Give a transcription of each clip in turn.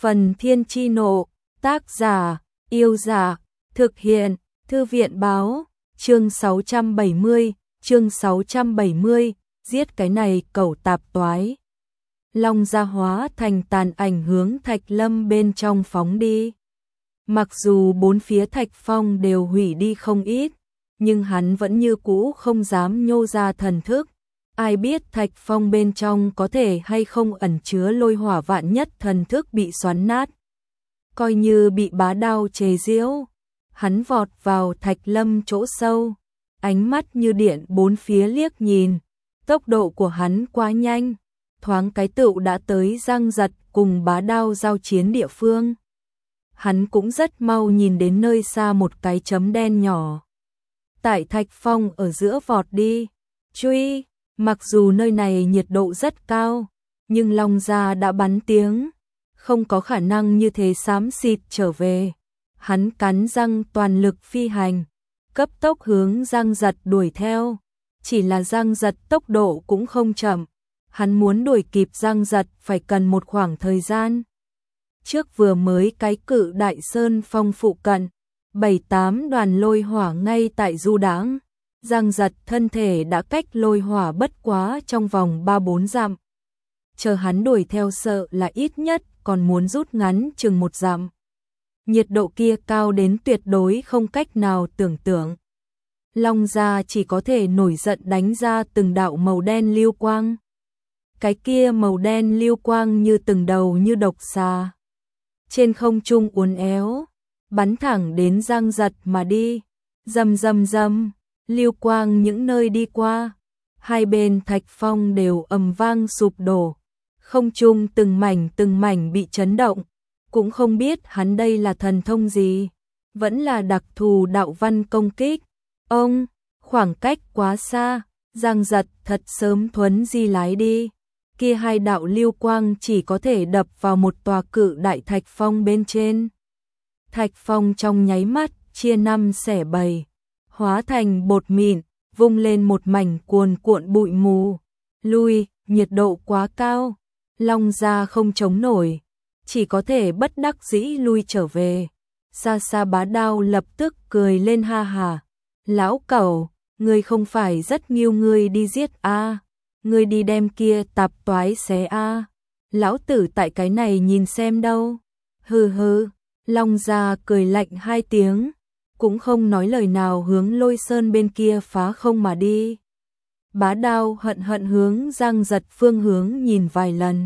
Phần Thiên Chi Nộ, tác giả, Yêu Giả, thực hiện, Thư viện báo, chương 670, giết cái này cẩu tạp toái. Long gia hóa thành tàn ảnh hướng Thạch Lâm bên trong phóng đi. Mặc dù bốn phía Thạch Phong đều hủy đi không ít, nhưng hắn vẫn như cũ không dám nhô ra thần thức. Ai biết Thạch Phong bên trong có thể hay không ẩn chứa lôi hỏa, vạn nhất thần thức bị xoắn nát. Coi như bị bá đao chế giễu, hắn vọt vào Thạch Lâm chỗ sâu, ánh mắt như điện bốn phía liếc nhìn, tốc độ của hắn quá nhanh, thoáng cái tựu đã tới Giang Giật cùng bá đao giao chiến địa phương. Hắn cũng rất mau nhìn đến nơi xa một cái chấm đen nhỏ. Tại Thạch Phong ở giữa vọt đi, truy. Mặc dù nơi này nhiệt độ rất cao, nhưng Long gia đã bắn tiếng, không có khả năng như thế xám xịt trở về. Hắn cắn răng toàn lực phi hành, cấp tốc hướng Giang Giật đuổi theo. Chỉ là Giang Giật tốc độ cũng không chậm, hắn muốn đuổi kịp Giang Giật phải cần một khoảng thời gian. Trước vừa mới cái Cự Đại Sơn Phong phụ cận, 7-8 đoàn lôi hỏa ngay tại du đãng. Giang Giật thân thể đã cách lôi hỏa bất quá trong vòng 3-4 dặm. Chờ hắn đuổi theo sợ là ít nhất còn muốn rút ngắn chừng 1 dặm. Nhiệt độ kia cao đến tuyệt đối không cách nào tưởng tượng. Long gia chỉ có thể nổi giận đánh ra từng đạo màu đen lưu quang. Cái kia màu đen lưu quang như từng đầu như độc xà. Trên không trung uốn éo, bắn thẳng đến Giang Giật mà đi. Rầm rầm rầm. Lưu quang những nơi đi qua, hai bên Thạch Phong đều ầm vang sụp đổ, không trung từng mảnh bị chấn động, cũng không biết hắn đây là thần thông gì, vẫn là đặc thù đạo văn công kích. Ông, khoảng cách quá xa, Giang Giật thật sớm thuấn di lái đi, kia hai đạo lưu quang chỉ có thể đập vào một tòa Cự Đại Thạch Phong bên trên. Thạch Phong trong nháy mắt chia 5 xẻ 7. Hóa thành bột mịn, vung lên một mảnh cuồn cuộn bụi mù. Lui, nhiệt độ quá cao, Long gia không chống nổi, chỉ có thể bất đắc dĩ lui trở về. Xa xa bá đao lập tức cười lên ha hà. Lão cẩu, ngươi không phải rất nghiêu ngươi đi giết a, ngươi đi đem kia tạp toái xé a. Lão tử tại cái này nhìn xem đâu. Hừ hừ, Long gia cười lạnh 2 tiếng. Cũng không nói lời nào hướng Lôi Sơn bên kia phá không mà đi. Bá đao hận hận hướng Giang Giật phương hướng nhìn vài lần.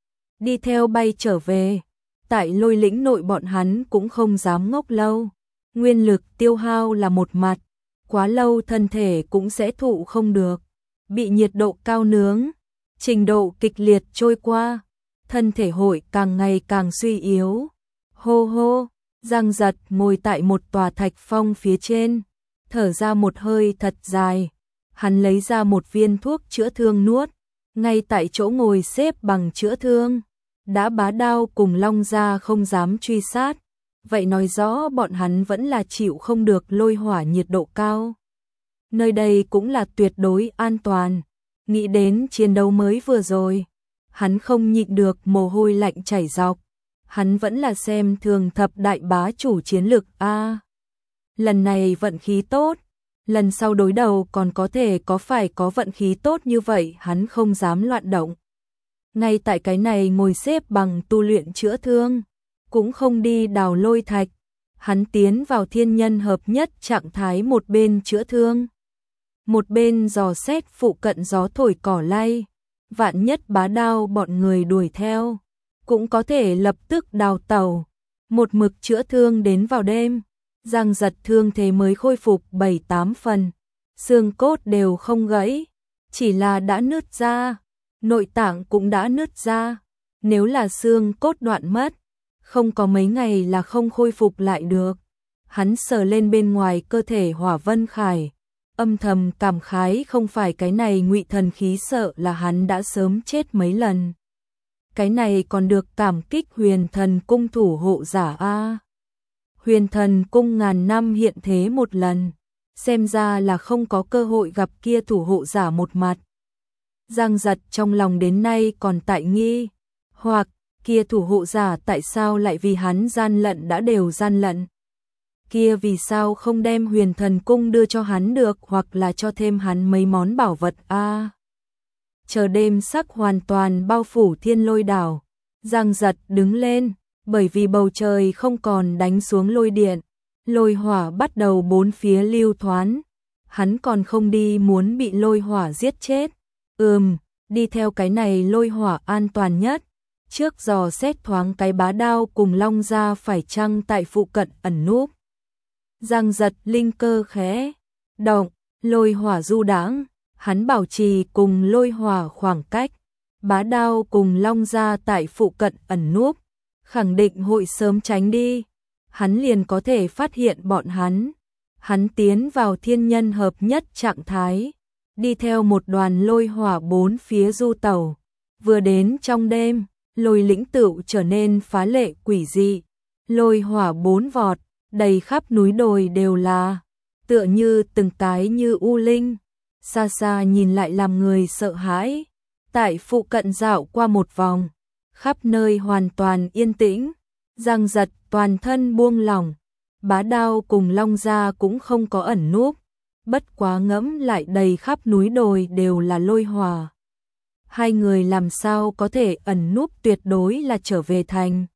Đi theo bay trở về. Tại Lôi lĩnh nội bọn hắn cũng không dám ngốc lâu. Nguyên lực tiêu hao là một mặt. Quá lâu thân thể cũng sẽ thụ không được. Bị nhiệt độ cao nướng. Trình độ kịch liệt trôi qua. Thân thể hội càng ngày càng suy yếu. Hô hô. Giang Giật ngồi tại một tòa Thạch Phong phía trên, thở ra một hơi thật dài. Hắn lấy ra một viên thuốc chữa thương nuốt, ngay tại chỗ ngồi xếp bằng chữa thương. Đã bá đao cùng Long gia không dám truy sát, vậy nói rõ bọn hắn vẫn là chịu không được lôi hỏa nhiệt độ cao. Nơi đây cũng là tuyệt đối an toàn. Nghĩ đến chiến đấu mới vừa rồi, hắn không nhịn được mồ hôi lạnh chảy dọc. Hắn vẫn là xem thường thập đại bá chủ chiến lực a. Lần này vận khí tốt, lần sau đối đầu còn có thể phải có vận khí tốt như vậy, hắn không dám loạn động. Ngay tại cái này ngồi xếp bằng tu luyện chữa thương, cũng không đi đào lôi thạch, hắn tiến vào thiên nhân hợp nhất trạng thái, một bên chữa thương, một bên dò xét phụ cận gió thổi cỏ lay, vạn nhất bá đao bọn người đuổi theo, cũng có thể lập tức đào tẩu. Một mực chữa thương đến vào đêm, Giang Giật thương thế mới khôi phục 7-8 phần, xương cốt đều không gãy, chỉ là đã nứt ra, nội tạng cũng đã nứt ra. Nếu là xương cốt đoạn mất, không có mấy ngày là không khôi phục lại được. Hắn sờ lên bên ngoài cơ thể Hỏa Vân Khải, âm thầm cảm khái, không phải cái này ngụy thần khí sợ là hắn đã sớm chết mấy lần. Cái này còn được cảm kích Huyền Thần Cung thủ hộ giả a. Huyền Thần Cung ngàn năm hiện thế một lần, xem ra là không có cơ hội gặp kia thủ hộ giả một mặt. Giang Giật trong lòng đến nay còn tại nghi hoặc, kia thủ hộ giả tại sao lại vì hắn gian lận đã đều gian lận. Kia vì sao không đem Huyền Thần Cung đưa cho hắn được, hoặc là cho thêm hắn mấy món bảo vật a. Chờ đêm sắc hoàn toàn bao phủ Thiên Lôi đảo, Giang Giật đứng lên, bởi vì bầu trời không còn đánh xuống lôi điện, lôi hỏa bắt đầu bốn phía lưu thoán. Hắn còn không đi muốn bị lôi hỏa giết chết. Đi theo cái này lôi hỏa an toàn nhất. Trước dò xét thoáng cái Bá Đao cùng Long Gia phải chăng tại phụ cận ẩn núp. Giang Giật linh cơ khẽ động, lôi hỏa du đãng, hắn bảo trì cùng lôi hỏa khoảng cách. Bá Đao cùng Long Gia tại phụ cận ẩn núp, khẳng định hội sớm tránh đi. Hắn liền có thể phát hiện bọn hắn. Hắn tiến vào thiên nhân hợp nhất trạng thái, đi theo một đoàn lôi hỏa bốn phía du tẩu. Vừa đến trong đêm, lôi lĩnh tựu trở nên phá lệ quỷ dị. Lôi hỏa bốn vọt, đầy khắp núi đồi đều là, tựa như từng cái như u linh. Xa xa nhìn lại làm người sợ hãi. Tại phụ cận dạo qua một vòng, khắp nơi hoàn toàn yên tĩnh. Giang Giật toàn thân buông lỏng. Bá Đao cùng Long Gia cũng không có ẩn núp, bất quá ngẫm lại đầy khắp núi đồi đều là lôi hỏa. Hai người làm sao có thể ẩn núp, tuyệt đối là trở về thành.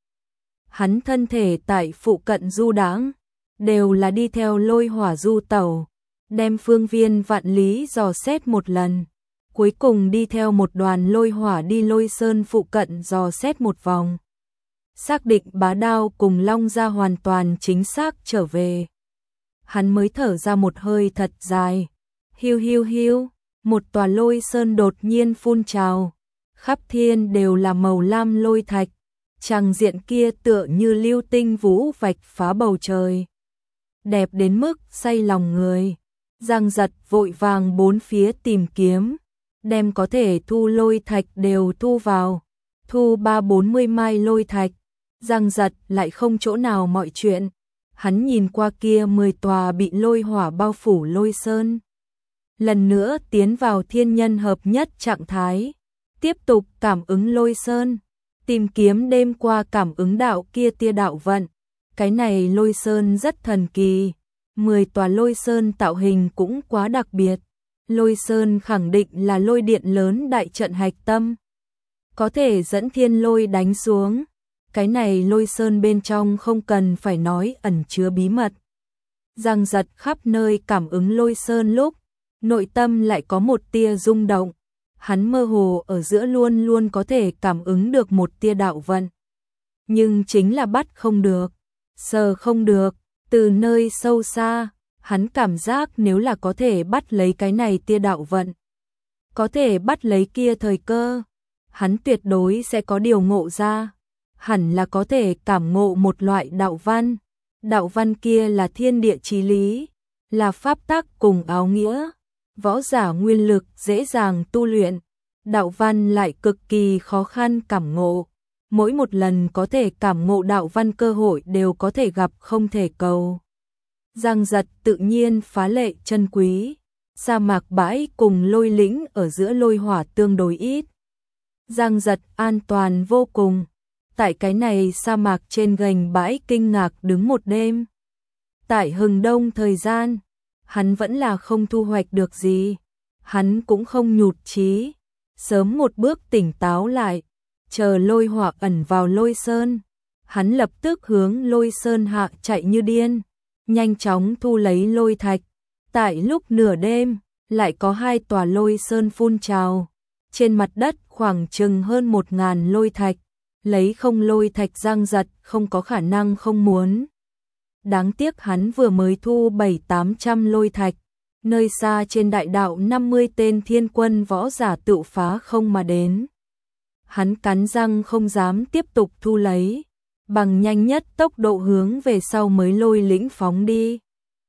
Hắn thân thể tại phụ cận du đãng, đều là đi theo lôi hỏa du tẩu, đem phương viên vạn lý dò xét một lần. Cuối cùng đi theo một đoàn lôi hỏa đi Lôi Sơn phụ cận dò xét một vòng. Xác định Bá Đao cùng Long Gia hoàn toàn chính xác trở về. Hắn mới thở ra một hơi thật dài. Hiu hiu hiu, một tòa lôi sơn đột nhiên phun trào. Khắp thiên đều là màu lam lôi thạch. Tràng diện kia tựa như lưu tinh vũ vạch phá bầu trời. Đẹp đến mức say lòng người. Giang Giật vội vàng bốn phía tìm kiếm, đem có thể thu lôi thạch đều thu vào. Thu 30-40 mai lôi thạch. Giang Giật lại không chỗ nào mọi chuyện. Hắn nhìn qua kia 10 tòa bị lôi hỏa bao phủ lôi sơn. Lần nữa tiến vào thiên nhân hợp nhất trạng thái. Tiếp tục cảm ứng lôi sơn. Tìm kiếm đêm qua cảm ứng đạo kia tia đạo vận. Cái này lôi sơn rất thần kỳ. 10 tòa lôi sơn tạo hình cũng quá đặc biệt. Lôi sơn khẳng định là lôi điện lớn đại trận hạch tâm. Có thể dẫn thiên lôi đánh xuống. Cái này lôi sơn bên trong không cần phải nói ẩn chứa bí mật. Giang Giật khắp nơi cảm ứng lôi sơn lúc, nội tâm lại có một tia rung động. Hắn mơ hồ ở giữa luôn luôn có thể cảm ứng được một tia đạo vận. Nhưng chính là bắt không được, sờ không được. Từ nơi sâu xa, hắn cảm giác nếu là có thể bắt lấy cái này tia đạo vận, có thể bắt lấy kia thời cơ, hắn tuyệt đối sẽ có điều ngộ ra. Hẳn là có thể cảm ngộ một loại đạo văn. Đạo văn kia là thiên địa chí lý, là pháp tắc cùng áo nghĩa. Võ giả nguyên lực dễ dàng tu luyện, đạo văn lại cực kỳ khó khăn cảm ngộ. Mỗi một lần có thể cảm ngộ đạo văn cơ hội đều có thể gặp không thể cầu. Giang Giật tự nhiên phá lệ chân quý. Sa mạc bãi cùng lôi lĩnh ở giữa lôi hỏa tương đối ít. Giang Giật an toàn vô cùng. Tại cái này sa mạc trên gành bãi kinh ngạc đứng một đêm. Tại hừng đông thời gian, hắn vẫn là không thu hoạch được gì. Hắn cũng không nhụt chí, sớm một bước tỉnh táo lại, chờ lôi hỏa ẩn vào lôi sơn. Hắn lập tức hướng lôi sơn hạ chạy như điên, nhanh chóng thu lấy lôi thạch. Tại lúc nửa đêm, lại có 2 tòa lôi sơn phun trào. Trên mặt đất khoảng chừng hơn 1000 lôi thạch. Lấy không lôi thạch Giang Giật không có khả năng không muốn. Đáng tiếc hắn vừa mới thu 700-800 lôi thạch. Nơi xa trên đại đạo 50 tên thiên quân võ giả tự phá không mà đến. Hắn cắn răng không dám tiếp tục thu lấy. Bằng nhanh nhất tốc độ hướng về sau mới lôi lĩnh phóng đi.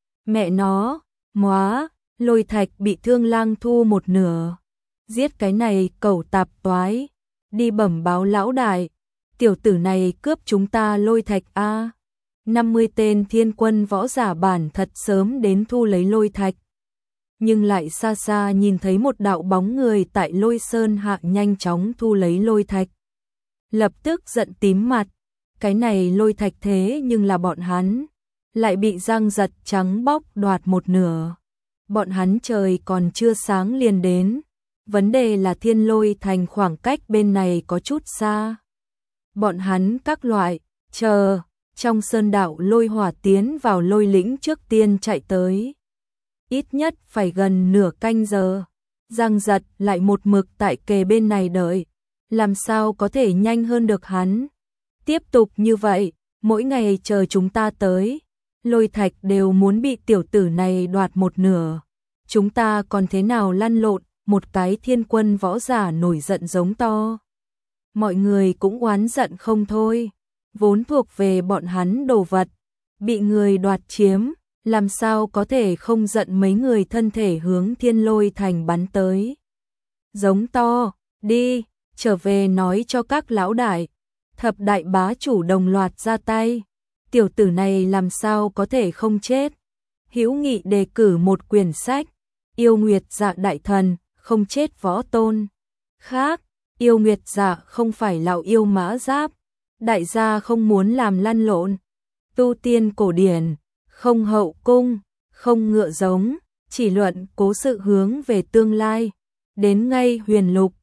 Mẹ nó, móa, lôi thạch bị Thương Lang thu một nửa. Giết cái này cẩu tạp toái. Đi bẩm báo lão đại. Tiểu tử này cướp chúng ta lôi thạch a. 50 tên thiên quân võ giả bản thật sớm đến thu lấy lôi thạch. Nhưng lại xa xa nhìn thấy một đạo bóng người tại lôi sơn hạ nhanh chóng thu lấy lôi thạch. lập tức giận tím mặt. Cái này Lôi Thạch thế nhưng là bọn hắn lại bị Giang Giật trắng bóc đoạt một nửa. Bọn hắn trời còn chưa sáng liền đến. Vấn đề là Thiên Lôi Thành khoảng cách bên này có chút xa. Bọn hắn các loại, chờ, trong sơn đạo lôi hỏa tiến vào lôi lĩnh trước tiên chạy tới. Ít nhất phải gần nửa canh giờ. Giang Giật lại một mực tại kề bên này đợi. Làm sao có thể nhanh hơn được hắn. Tiếp tục như vậy, mỗi ngày chờ chúng ta tới. Lôi Thạch đều muốn bị tiểu tử này đoạt một nửa. Chúng ta còn thế nào lăn lộn, một cái thiên quân võ giả nổi giận giống to. Mọi người cũng oán giận không thôi. Vốn thuộc về bọn hắn đồ vật. Bị người đoạt chiếm, làm sao có thể không giận mấy người thân thể hướng Thiên Lôi Thành bắn tới. Giống to, đi, trở về nói cho các lão đại. Thập đại bá chủ đồng loạt ra tay. Tiểu tử này làm sao có thể không chết. Hữu Nghị đề cử một quyển sách. Yêu Nguyệt Dạ đại thần, không chết võ tôn. Khác, Yêu Nguyệt Dạ không phải lão yêu mã giáp. Đại gia không muốn làm lăn lộn. Tu tiên cổ điển, không hậu cung, không ngựa giống, chỉ luận cố sự hướng về tương lai. Đến ngay huyền lục,